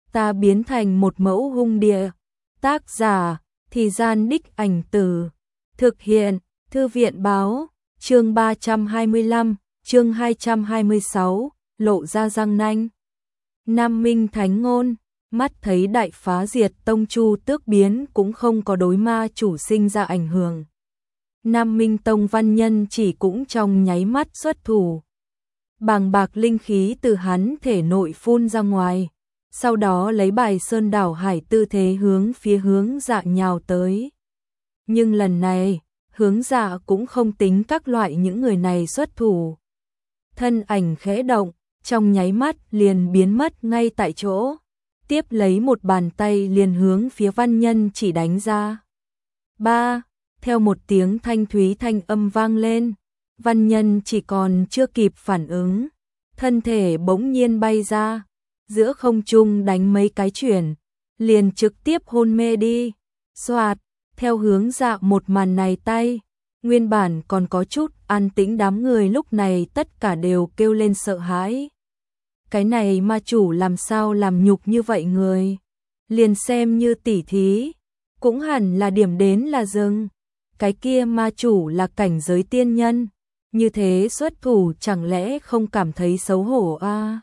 ta biến thành một mẫu hung địa. Tác giả, Thì Gian Đích Ảnh Từ. Thực hiện, Thư viện Báo. Chương 325, chương 226, lộ ra răng nanh. Nam Minh Thánh Ngôn, mắt thấy đại phá diệt tông Chu Tước biến cũng không có đối ma chủ sinh ra ảnh hưởng. Nam Minh Tông văn nhân chỉ cũng trong nháy mắt xuất thủ. Bàng bạc linh khí từ hắn thể nội phun ra ngoài, sau đó lấy bài sơn đảo hải tư thế hướng Dạ nhào tới. Nhưng lần này, Hướng Dạ cũng không tính các loại những người này xuất thủ. Thân ảnh khẽ động, trong nháy mắt liền biến mất ngay tại chỗ, tiếp lấy một bàn tay liền hướng phía văn nhân chỉ đánh ra. Ba, theo một tiếng thanh thúy thanh âm vang lên, văn nhân chỉ còn chưa kịp phản ứng, thân thể bỗng nhiên bay ra, giữa không trung đánh mấy cái chuyển, liền trực tiếp hôn mê đi. Xoạt, theo Hướng Dạ một màn này tay, nguyên bản còn có chút an tĩnh đám người lúc này tất cả đều kêu lên sợ hãi. Cái này ma chủ làm sao làm nhục như vậy người, liền xem như tỉ thí, cũng hẳn là điểm đến là dừng. Cái kia ma chủ là cảnh giới tiên nhân, như thế xuất thủ chẳng lẽ không cảm thấy xấu hổ a?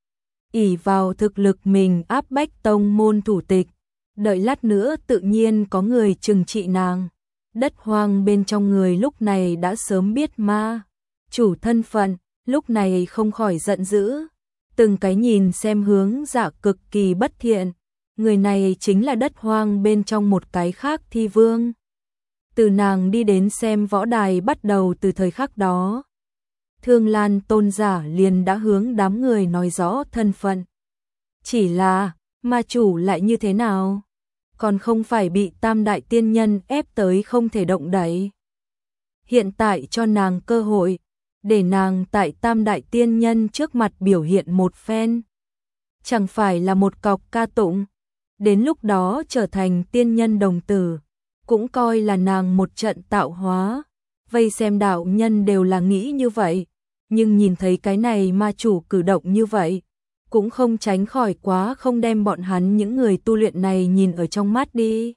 Ỷ vào thực lực mình áp bách tông môn thủ tịch, đợi lát nữa tự nhiên có người trừng trị nàng. Đất hoang bên trong người lúc này đã sớm biết ma chủ thân phận, lúc này không khỏi giận dữ, từng cái nhìn xem Hướng Dạ cực kỳ bất thiện. Người này chính là đất hoang bên trong một cái khác thi vương. Từ nàng đi đến xem võ đài bắt đầu từ thời khắc đó, Thương Lan tôn giả liền đã hướng đám người nói rõ thân phận. Chỉ là, ma chủ lại như thế nào? Còn không phải bị tam đại tiên nhân ép tới không thể động đậy. Hiện tại cho nàng cơ hội, để nàng tại tam đại tiên nhân trước mặt biểu hiện một phen. Chẳng phải là một cọc ca tụng, đến lúc đó trở thành tiên nhân đồng tử, cũng coi là nàng một trận tạo hóa. Vây xem đạo nhân đều là nghĩ như vậy, nhưng nhìn thấy cái này ma chủ cử động như vậy, cũng không tránh khỏi quá không đem bọn hắn những người tu luyện này nhìn ở trong mắt đi.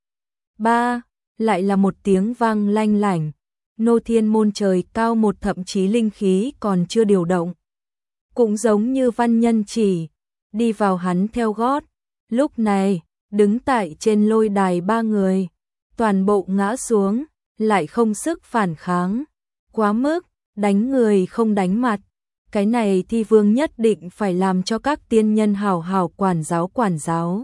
Ba, lại là một tiếng vang lanh lảnh, nô thiên môn trời cao một thậm chí linh khí còn chưa điều động. Cũng giống như văn nhân chỉ, đi vào hắn theo gót, lúc này, đứng tại trên lôi đài ba người, toàn bộ ngã xuống, lại không sức phản kháng, quá mức, đánh người không đánh mặt. Cái này thi vương nhất định phải làm cho các tiên nhân hảo hảo quản giáo.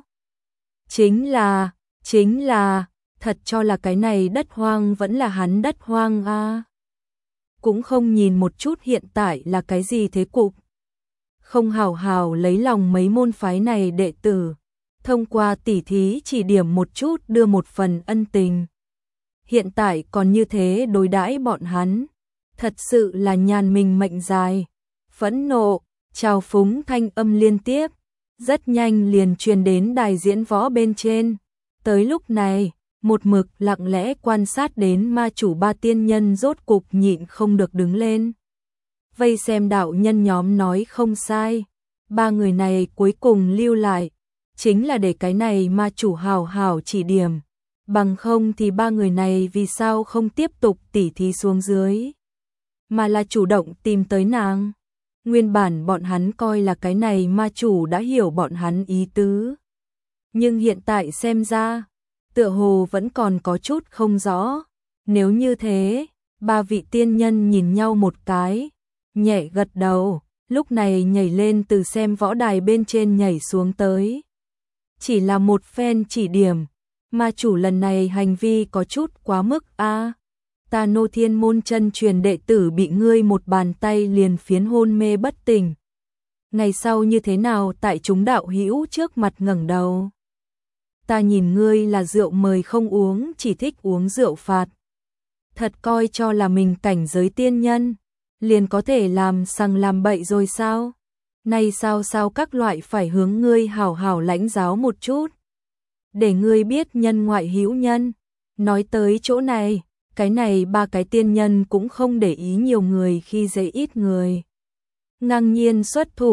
Chính là, thật cho là cái này đất hoang vẫn là hắn đất hoang a. Cũng không nhìn một chút hiện tại là cái gì thế cục. Không hảo hảo lấy lòng mấy môn phái này đệ tử, thông qua tỉ thí chỉ điểm một chút đưa một phần ân tình. Hiện tại còn như thế đối đãi bọn hắn, thật sự là nhàn mình mệnh dài. Phẫn nộ, trào phúng thanh âm liên tiếp, rất nhanh liền truyền đến đài diễn võ bên trên. Tới lúc này, một mực lặng lẽ quan sát đến ma chủ ba tiên nhân rốt cục nhịn không được đứng lên. Vây xem đạo nhân nhóm nói không sai, ba người này cuối cùng lưu lại, chính là để cái này ma chủ hào hào chỉ điểm. Bằng không thì ba người này vì sao không tiếp tục tỉ thí xuống dưới, mà là chủ động tìm tới nàng. Nguyên bản bọn hắn coi là cái này ma chủ đã hiểu bọn hắn ý tứ. Nhưng hiện tại xem ra, tựa hồ vẫn còn có chút không rõ. Nếu như thế, ba vị tiên nhân nhìn nhau một cái, nhẹ gật đầu, lúc này nhảy lên từ xem võ đài bên trên nhảy xuống tới. Chỉ là một phen chỉ điểm, ma chủ lần này hành vi có chút quá mức a. Ta Nô Thiên môn chân truyền đệ tử bị ngươi một bàn tay liền phiến hôn mê bất tỉnh. Ngày sau như thế nào tại chúng đạo hữu trước mặt ngẩng đầu. Ta nhìn ngươi là rượu mời không uống, chỉ thích uống rượu phạt. Thật coi cho là mình cảnh giới tiên nhân, liền có thể làm sằng làm bậy rồi sao? Nay sao các loại phải hướng ngươi hảo hảo lãnh giáo một chút, để ngươi biết nhân ngoại hữu nhân. Nói tới chỗ này, cái này ba cái tiên nhân cũng không để ý nhiều người khi dễ ít người. Ngang nhiên xuất thủ,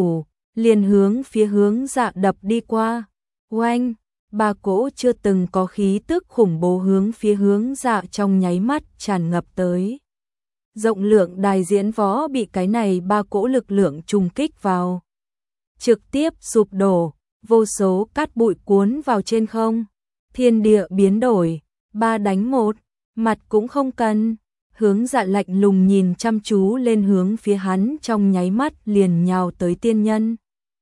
liền hướng phía Hướng Dạ đập đi qua. Oanh, ba cỗ chưa từng có khí tức khủng bố hướng phía Hướng Dạ trong nháy mắt tràn ngập tới. Rộng lượng đài diễn võ bị cái này ba cỗ lực lượng trùng kích vào, trực tiếp sụp đổ, vô số cát bụi cuốn vào trên không. Thiên địa biến đổi, 3 đánh 1, mặt cũng không cần. Hướng Dạ lạnh lùng nhìn chăm chú lên hướng phía hắn, trong nháy mắt liền nhào tới tiên nhân.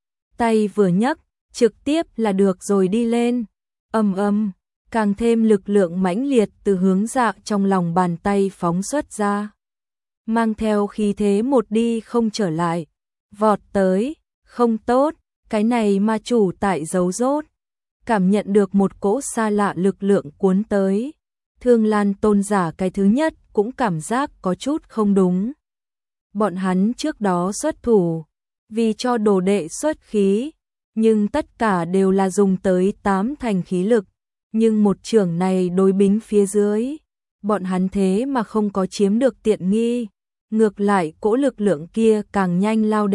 Tay vừa nhấc, trực tiếp là được rồi đi lên. Ầm ầm, càng thêm lực lượng mãnh liệt từ Hướng Dạ trong lòng bàn tay phóng xuất ra, mang theo khí thế một đi không trở lại, vọt tới. Không tốt, cái này ma chủ tại giấu rốt, cảm nhận được một cỗ xa lạ lực lượng cuốn tới. Thương Lan tôn giả cái thứ nhất cũng cảm giác có chút không đúng. Bọn hắn trước đó xuất thủ, vì cho đồ đệ xuất khí, nhưng tất cả đều là dùng tới 8 thành khí lực. Nhưng một trưởng này đối bính phía dưới, bọn hắn thế mà không có chiếm được tiện nghi. Ngược lại cỗ lực lượng kia càng nhanh lao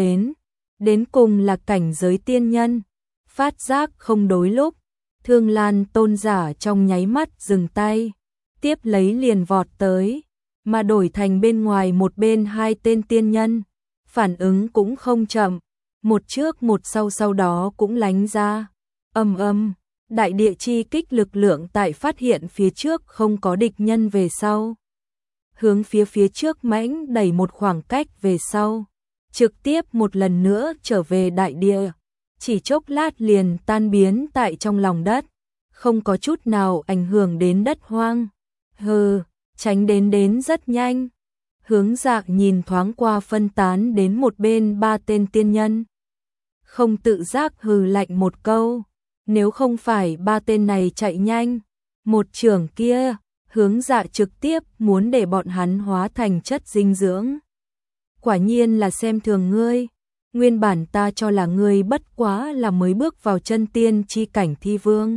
đến cùng là cảnh giới tiên nhân. Phát giác không đối lúc, Thương Lan tôn giả trong nháy mắt dừng tay, tiếp lấy liền vọt tới, mà đổi thành bên ngoài một bên 2 tên tiên nhân, phản ứng cũng không chậm, một trước một sau đó cũng lánh ra. Ầm ầm, đại địa chi kích lực lượng tại phát hiện phía trước không có địch nhân về sau, hướng phía trước mãnh đẩy một khoảng cách về sau, trực tiếp một lần nữa trở về đại địa, chỉ chốc lát liền tan biến tại trong lòng đất, không có chút nào ảnh hưởng đến đất hoang. Hừ, tránh đến rất nhanh. Hướng Dạ nhìn thoáng qua phân tán đến một bên 3 tên tiên nhân, không tự giác hừ lạnh một câu, nếu không phải 3 tên này chạy nhanh, một trưởng kia, Hướng Dạ trực tiếp muốn để bọn hắn hóa thành chất dinh dưỡng. Quả nhiên là xem thường ngươi, nguyên bản ta cho là ngươi bất quá là mới bước vào chân tiên chi cảnh thi vương,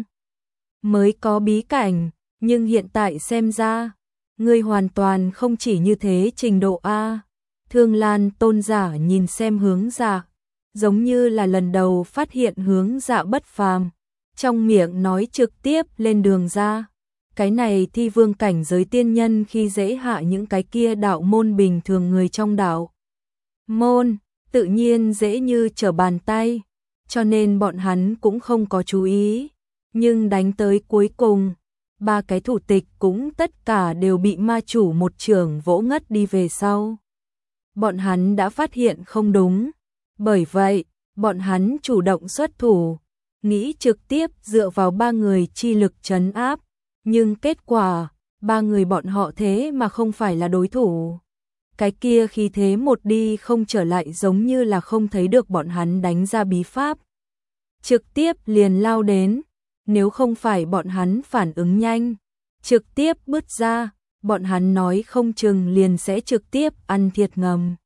mới có bí cảnh, nhưng hiện tại xem ra, ngươi hoàn toàn không chỉ như thế trình độ A. Thương Lan tôn giả nhìn xem Hướng Dạ, giống như là lần đầu phát hiện Hướng Dạ bất phàm, trong miệng nói trực tiếp lên đường ra. Cái này thi vương cảnh giới tiên nhân khi dễ hạ những cái kia đạo môn bình thường người trong đạo môn, tự nhiên dễ như trở bàn tay, cho nên bọn hắn cũng không có chú ý. Nhưng đánh tới cuối cùng, 3 cái thủ tịch cũng tất cả đều bị ma chủ một trưởng vỗ ngất đi về sau. Bọn hắn đã phát hiện không đúng, bởi vậy, bọn hắn chủ động xuất thủ, nghĩ trực tiếp dựa vào 3 người chi lực trấn áp, nhưng kết quả, 3 người bọn họ thế mà không phải là đối thủ. Cái kia khi thế một đi không trở lại, giống như là không thấy được bọn hắn đánh ra bí pháp, trực tiếp liền lao đến. Nếu không phải bọn hắn phản ứng nhanh, trực tiếp bứt ra, bọn hắn nói không chừng liền sẽ trực tiếp ăn thiệt ngầm.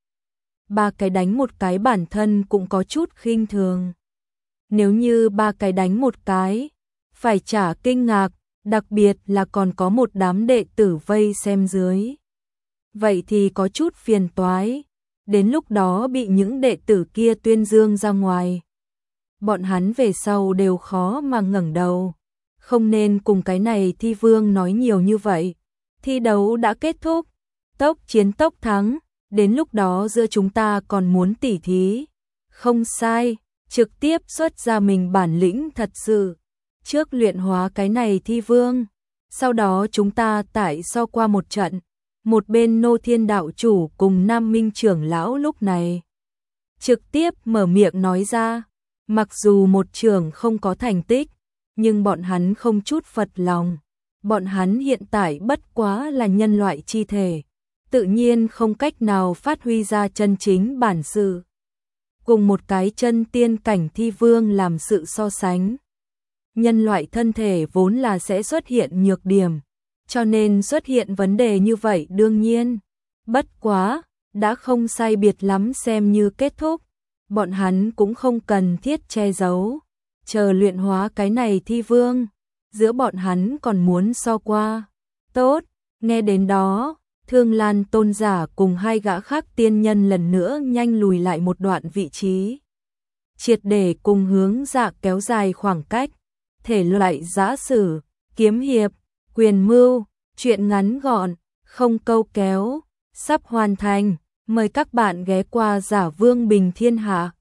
3 cái đánh một cái bản thân cũng có chút khinh thường. Nếu như 3 cái đánh một cái, phải trả kinh ngạc, đặc biệt là còn có một đám đệ tử vây xem dưới. Vậy thì có chút phiền toái, đến lúc đó bị những đệ tử kia tuyên dương ra ngoài, bọn hắn về sau đều khó mà ngẩng đầu. Không nên cùng cái này thi vương nói nhiều như vậy. Thi đấu đã kết thúc, tốc chiến tốc thắng, đến lúc đó giữa chúng ta còn muốn tỉ thí. Không sai, trực tiếp xuất ra mình bản lĩnh thật sự, trước luyện hóa cái này thi vương, sau đó chúng ta tại so qua một trận. Một bên Nô Thiên đạo chủ cùng Nam Minh trưởng lão lúc này trực tiếp mở miệng nói ra. Mặc dù một trường không có thành tích, nhưng bọn hắn không chút phật lòng. Bọn hắn hiện tại bất quá là nhân loại chi thể, tự nhiên không cách nào phát huy ra chân chính bản sự. Cùng một cái chân tiên cảnh thi vương làm sự so sánh, nhân loại thân thể vốn là sẽ xuất hiện nhược điểm, cho nên xuất hiện vấn đề như vậy đương nhiên. Bất quá, đã không sai biệt lắm xem như kết thúc. Bọn hắn cũng không cần thiết che giấu, chờ luyện hóa cái này thi vương, giữa bọn hắn còn muốn so qua. Tốt, nghe đến đó, Thương Lan tôn giả cùng 2 gã khác tiên nhân lần nữa nhanh lùi lại một đoạn vị trí. triệt để cùng hướng dạ kéo dài khoảng cách. Thể loại giã sử, kiếm hiệp, quyền mưu, truyện ngắn gọn, không câu kéo, sắp hoàn thành. Mời các bạn ghé qua Giả Vương Bình Thiên Hạ.